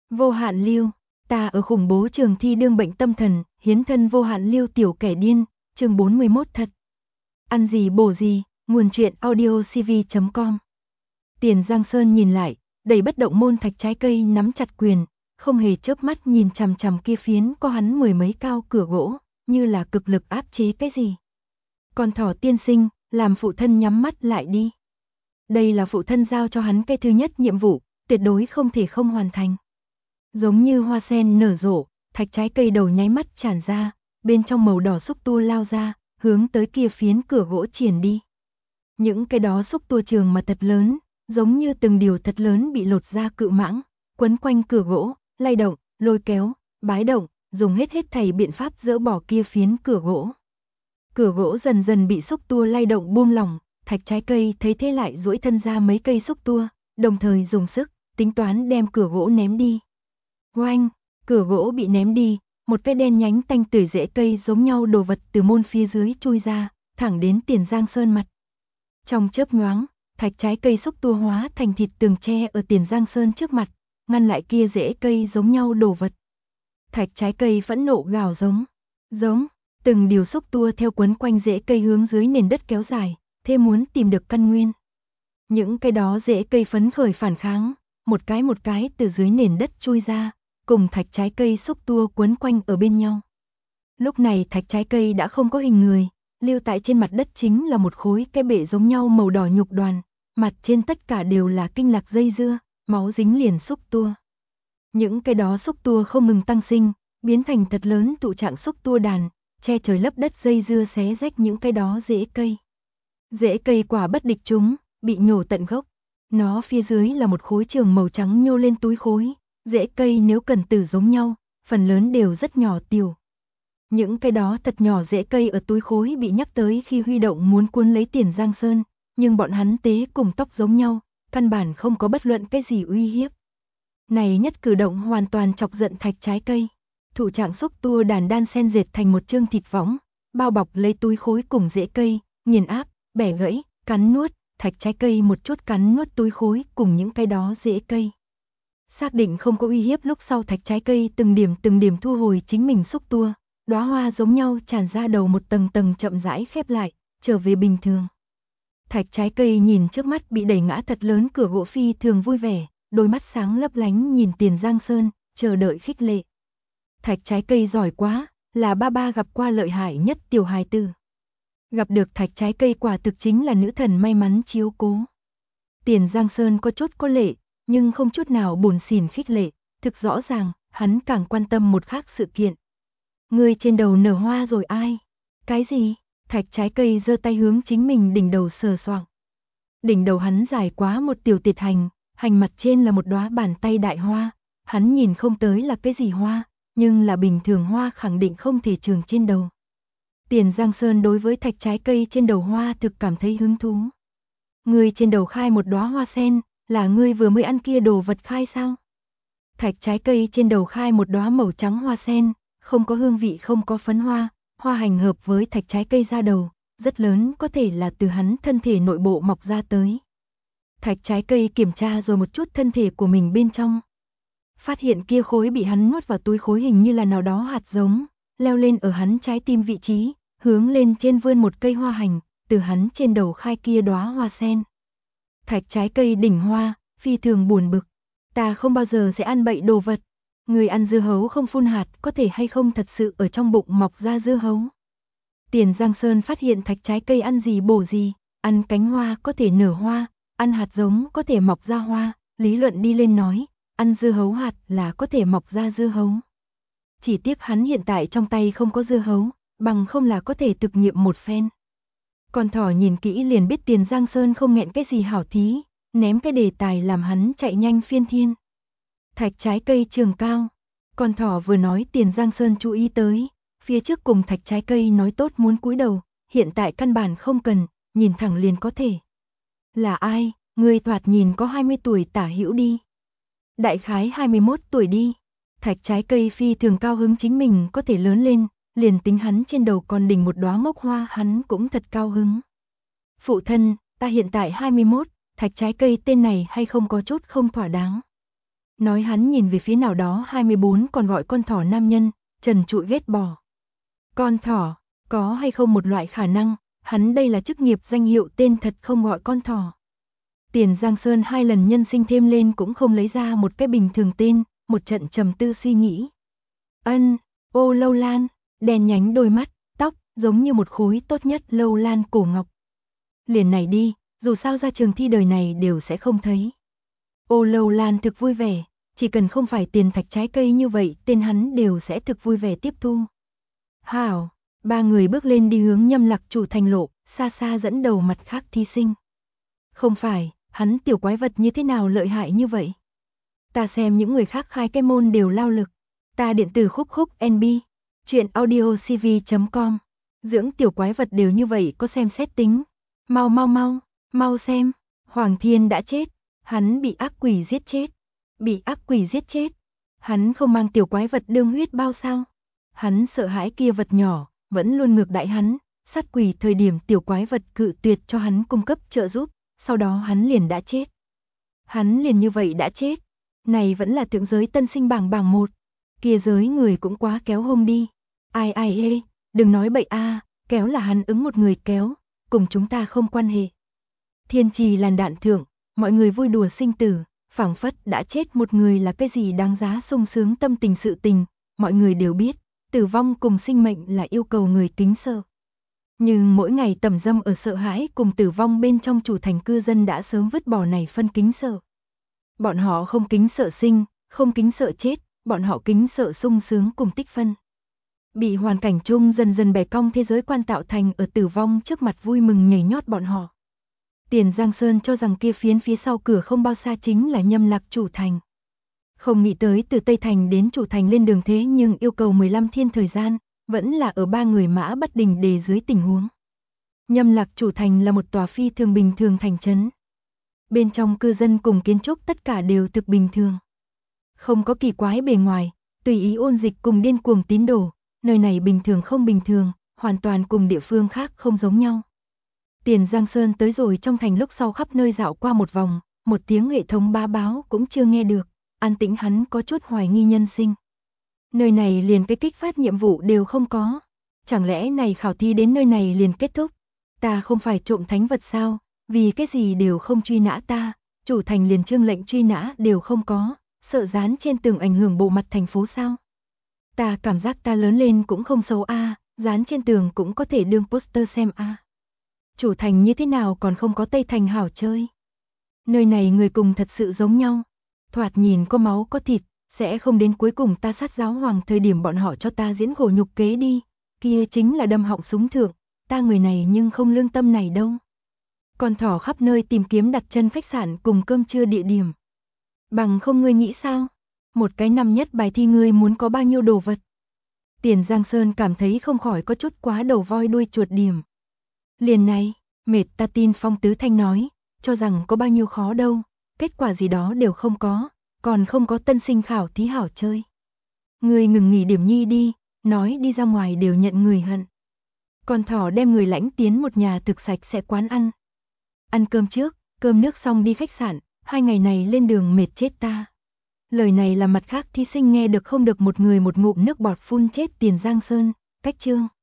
Vô hạn lưu, ta ở khủng bố trường thi đương bệnh tâm thần, hiến thân vô hạn lưu tiểu kẻ điên, chương 41 thật. Ăn gì bổ gì, nguồn truyện audiocv.com. Tiền Giang Sơn nhìn lại, đầy bất động môn thạch trái cây nắm chặt quyền, không hề chớp mắt nhìn chằm chằm kia phiến có hắn mười mấy cao cửa gỗ, như là cực lực áp chế cái gì. Con thỏ tiên sinh, làm phụ thân nhắm mắt lại đi. Đây là phụ thân giao cho hắn cái thứ nhất nhiệm vụ, tuyệt đối không thể không hoàn thành. Giống như hoa sen nở rộ, thạch trái cây đầu nháy mắt tràn ra, bên trong màu đỏ xúc tua lao ra, hướng tới kia phiến cửa gỗ triển đi. Những cái đó xúc tua trường mà thật lớn, giống như từng điều thật lớn bị lột ra cự mãng, quấn quanh cửa gỗ, lay động, lôi kéo, bái động, dùng hết thảy biện pháp dỡ bỏ kia phiến cửa gỗ. Cửa gỗ dần dần bị xúc tua lay động buông lỏng, thạch trái cây thấy thế lại duỗi thân ra mấy cây xúc tua, đồng thời dùng sức, tính toán đem cửa gỗ ném đi. Oanh, cửa gỗ bị ném đi, một cái đen nhánh tanh tưởi rễ cây giống nhau đồ vật từ môn phía dưới chui ra, thẳng đến Tiền Giang Sơn mặt. Trong chớp nhoáng, thạch trái cây xúc tua hóa thành thịt tường tre ở Tiền Giang Sơn trước mặt, ngăn lại kia rễ cây giống nhau đồ vật. Thạch trái cây phẫn nộ gào giống, từng điều xúc tua theo quấn quanh rễ cây hướng dưới nền đất kéo dài, thế muốn tìm được căn nguyên. Những cái đó rễ cây phấn khởi phản kháng, một cái từ dưới nền đất chui ra, cùng thạch trái cây xúc tua quấn quanh ở bên nhau. Lúc này thạch trái cây đã không có hình người, lưu tại trên mặt đất chính là một khối cái bể giống nhau màu đỏ nhục đoàn, mặt trên tất cả đều là kinh lạc dây dưa, máu dính liền xúc tua. Những cái đó xúc tua không ngừng tăng sinh, biến thành thật lớn tụ trạng xúc tua đàn, che trời lấp đất dây dưa xé rách những cái đó rễ cây. Rễ cây quả bất địch chúng, bị nhổ tận gốc. Nó phía dưới là một khối trường màu trắng nhô lên túi khối, rễ cây nếu cần tử giống nhau, phần lớn đều rất nhỏ tiểu. Những cái đó thật nhỏ rễ cây ở túi khối bị nhắc tới khi huy động muốn cuốn lấy Tiền Giang Sơn, nhưng bọn hắn tế cùng tóc giống nhau, căn bản không có bất luận cái gì uy hiếp. Này nhất cử động hoàn toàn chọc giận thạch trái cây. Thủ trạng xúc tua đàn đan sen dệt thành một chương thịt võng, bao bọc lấy túi khối cùng rễ cây, nghiền áp, bẻ gãy, cắn nuốt, thạch trái cây một chút cắn nuốt túi khối cùng những cái đó rễ cây. Xác định không có uy hiếp lúc sau thạch trái cây từng điểm thu hồi chính mình xúc tua, đóa hoa giống nhau tràn ra đầu một tầng tầng chậm rãi khép lại, trở về bình thường. Thạch trái cây nhìn trước mắt bị đẩy ngã thật lớn cửa gỗ phi thường vui vẻ, đôi mắt sáng lấp lánh nhìn Tiền Giang Sơn, chờ đợi khích lệ. Thạch trái cây giỏi quá, là ba gặp qua lợi hại nhất tiểu hài tử. Gặp được thạch trái cây quả thực chính là nữ thần may mắn chiếu cố. Tiền Giang Sơn có chút có lệ, nhưng không chút nào buồn xỉn khích lệ, thực rõ ràng, hắn càng quan tâm một khác sự kiện. Người trên đầu nở hoa rồi ai? Cái gì? Thạch trái cây giơ tay hướng chính mình đỉnh đầu sờ soạng. Đỉnh đầu hắn dài quá một tiểu tiệt hành, hành mặt trên là một đóa bàn tay đại hoa, hắn nhìn không tới là cái gì hoa, nhưng là bình thường hoa khẳng định không thể trường trên đầu. Tiền Giang Sơn đối với thạch trái cây trên đầu hoa thực cảm thấy hứng thú. Ngươi trên đầu khai một đóa hoa sen, là ngươi vừa mới ăn kia đồ vật khai sao? Thạch trái cây trên đầu khai một đóa màu trắng hoa sen, không có hương vị không có phấn hoa, hoa hành hợp với thạch trái cây ra đầu, rất lớn có thể là từ hắn thân thể nội bộ mọc ra tới. Thạch trái cây kiểm tra rồi một chút thân thể của mình bên trong. Phát hiện kia khối bị hắn nuốt vào túi khối hình như là nào đó hạt giống, leo lên ở hắn trái tim vị trí, hướng lên trên vươn một cây hoa hành, từ hắn trên đầu khai kia đóa hoa sen. Thạch trái cây đỉnh hoa, phi thường buồn bực. Ta không bao giờ sẽ ăn bậy đồ vật. Người ăn dưa hấu không phun hạt có thể hay không thật sự ở trong bụng mọc ra dưa hấu. Tiền Giang Sơn phát hiện thạch trái cây ăn gì bổ gì, ăn cánh hoa có thể nở hoa, ăn hạt giống có thể mọc ra hoa, lý luận đi lên nói, ăn dưa hấu hạt là có thể mọc ra dưa hấu. Chỉ tiếc hắn hiện tại trong tay không có dưa hấu, bằng không là có thể thực nghiệm một phen. Con thỏ nhìn kỹ liền biết Tiền Giang Sơn không nghẹn cái gì hảo thí, ném cái đề tài làm hắn chạy nhanh phiên thiên. Thạch trái cây trường cao. Con thỏ vừa nói Tiền Giang Sơn chú ý tới, phía trước cùng thạch trái cây nói tốt muốn cúi đầu, hiện tại căn bản không cần, nhìn thẳng liền có thể. Là ai, người thoạt nhìn có 20 tuổi tả hữu đi. Đại khái 21 tuổi đi. Thạch trái cây phi thường cao hứng chính mình có thể lớn lên, liền tính hắn trên đầu còn đỉnh một đóa mốc hoa hắn cũng thật cao hứng. Phụ thân, ta hiện tại 21, thạch trái cây tên này hay không có chút không thỏa đáng. Nói hắn nhìn về phía nào đó 24 còn gọi con thỏ nam nhân, trần trụi ghét bỏ. Con thỏ, có hay không một loại khả năng, hắn đây là chức nghiệp danh hiệu tên thật không gọi con thỏ. Tiền Giang Sơn 2 lần nhân sinh thêm lên cũng không lấy ra một cái bình thường tên, một trận trầm tư suy nghĩ. Ô Lâu Lan, đen nhánh đôi mắt, tóc, giống như một khối tốt nhất Lâu Lan cổ ngọc. Liền này đi, dù sao ra trường thi đời này đều sẽ không thấy. Ô Lâu Lan thực vui vẻ, chỉ cần không phải tiền thạch trái cây như vậy tên hắn đều sẽ thực vui vẻ tiếp thu. Hảo, ba người bước lên đi hướng Nhâm Lạc Chủ thành lộ, xa xa dẫn đầu mặt khác thí sinh. Không phải, hắn tiểu quái vật như thế nào lợi hại như vậy? Ta xem những người khác khai cái môn đều lao lực. Ta điện tử khúc khúc NB, chuyện audiocv.com. Dưỡng tiểu quái vật đều như vậy có xem xét tính. Mau xem, Hoàng Thiên đã chết, hắn bị ác quỷ giết chết. Bị ác quỷ giết chết. Hắn không mang tiểu quái vật đương huyết bao sao? Hắn sợ hãi kia vật nhỏ, vẫn luôn ngược đãi hắn, sát quỷ thời điểm tiểu quái vật cự tuyệt cho hắn cung cấp trợ giúp, sau đó hắn liền đã chết. Hắn liền như vậy đã chết. Này vẫn là thượng giới tân sinh bảng 1. Kia giới người cũng quá kéo hông đi. Ai đừng nói bậy kéo là hắn ứng một người kéo, cùng chúng ta không quan hệ. Thiên trì làn đạn thượng, mọi người vui đùa sinh tử, phảng phất đã chết một người là cái gì đáng giá sung sướng tâm tình sự tình, mọi người đều biết, tử vong cùng sinh mệnh là yêu cầu người kính sợ. Nhưng mỗi ngày tẩm dâm ở sợ hãi cùng tử vong bên trong chủ thành cư dân đã sớm vứt bỏ này phân kính sợ. Bọn họ không kính sợ sinh, không kính sợ chết, bọn họ kính sợ sung sướng cùng tích phân. Bị hoàn cảnh chung dần dần bẻ cong thế giới quan tạo thành ở tử vong trước mặt vui mừng nhảy nhót bọn họ. Tiền Giang Sơn cho rằng kia phiến phía sau cửa không bao xa chính là Nhâm Lạc Chủ thành. Không nghĩ tới từ Tây Thành đến Chủ thành lên đường thế nhưng yêu cầu 15 thiên thời gian, vẫn là ở ba người mã bất đình đề dưới tình huống. Nhâm Lạc Chủ thành là một tòa phi thường bình thường thành trấn. Bên trong cư dân cùng kiến trúc tất cả đều thực bình thường. Không có kỳ quái bề ngoài, tùy ý ôn dịch cùng điên cuồng tín đồ, nơi này bình thường không bình thường, hoàn toàn cùng địa phương khác không giống nhau. Tiền Giang Sơn tới rồi trong thành lúc sau khắp nơi dạo qua một vòng, một tiếng hệ thống bá báo cũng chưa nghe được, an tĩnh hắn có chút hoài nghi nhân sinh. Nơi này liền cái kích phát nhiệm vụ đều không có, chẳng lẽ này khảo thi đến nơi này liền kết thúc, ta không phải trộm thánh vật sao, vì cái gì đều không truy nã ta, chủ thành liền trương lệnh truy nã đều không có, sợ dán trên tường ảnh hưởng bộ mặt thành phố sao. Ta cảm giác ta lớn lên cũng không xấu dán trên tường cũng có thể đương poster xem Chủ thành như thế nào còn không có Tây Thành hảo chơi. Nơi này người cùng thật sự giống nhau, thoạt nhìn có máu có thịt, sẽ không đến cuối cùng ta sát giáo hoàng thời điểm bọn họ cho ta diễn khổ nhục kế đi, kia chính là đâm họng súng thượng, ta người này nhưng không lương tâm này đâu. Con thỏ khắp nơi tìm kiếm đặt chân khách sạn cùng cơm trưa địa điểm. Bằng không ngươi nghĩ sao? Một cái năm nhất bài thi ngươi muốn có bao nhiêu đồ vật? Tiền Giang Sơn cảm thấy không khỏi có chút quá đầu voi đuôi chuột điểm. Liền này, mệt ta tin Phong Tứ Thanh nói, cho rằng có bao nhiêu khó đâu, kết quả gì đó đều không có, còn không có tân sinh khảo thí hảo chơi. Ngươi ngừng nghỉ điểm nhi đi, nói đi ra ngoài đều nhận người hận. Con thỏ đem người lãnh tiến một nhà thực sạch sẽ quán ăn. Ăn cơm trước, cơm nước xong đi khách sạn, 2 ngày này lên đường mệt chết ta. Lời này là mặt khác thí sinh nghe được không được một người một ngụm nước bọt phun chết Tiền Giang Sơn, cách chương.